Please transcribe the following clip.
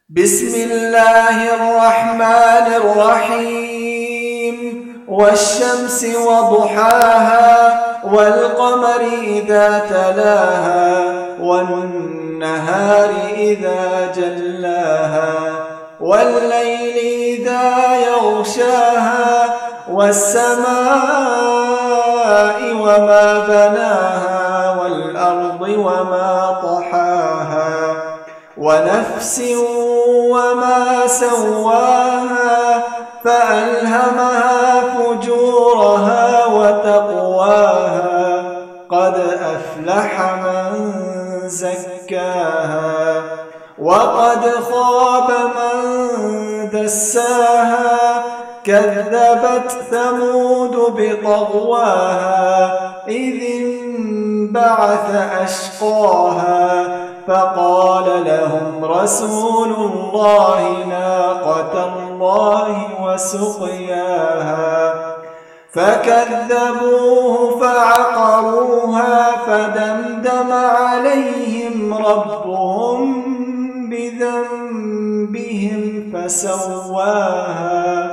بسم الله الرحمن الرحيم والشمس وضحاها والقمر إذا تلاها والنهار إذا جلاها والليل إذا يغشاها والسماء وما بناها والأرض وما طحاها ونفس وما سواها فألهمها فجورها وتقواها قد أفلح من زكاها وقد خاب من دساها كذبت ثمود بطغواها إذ انبعث أشقاها فقال لهم رسول الله ناقة الله وسقياها فكذبوه فعقروها فدمدم عليهم ربهم بذنبهم فسواها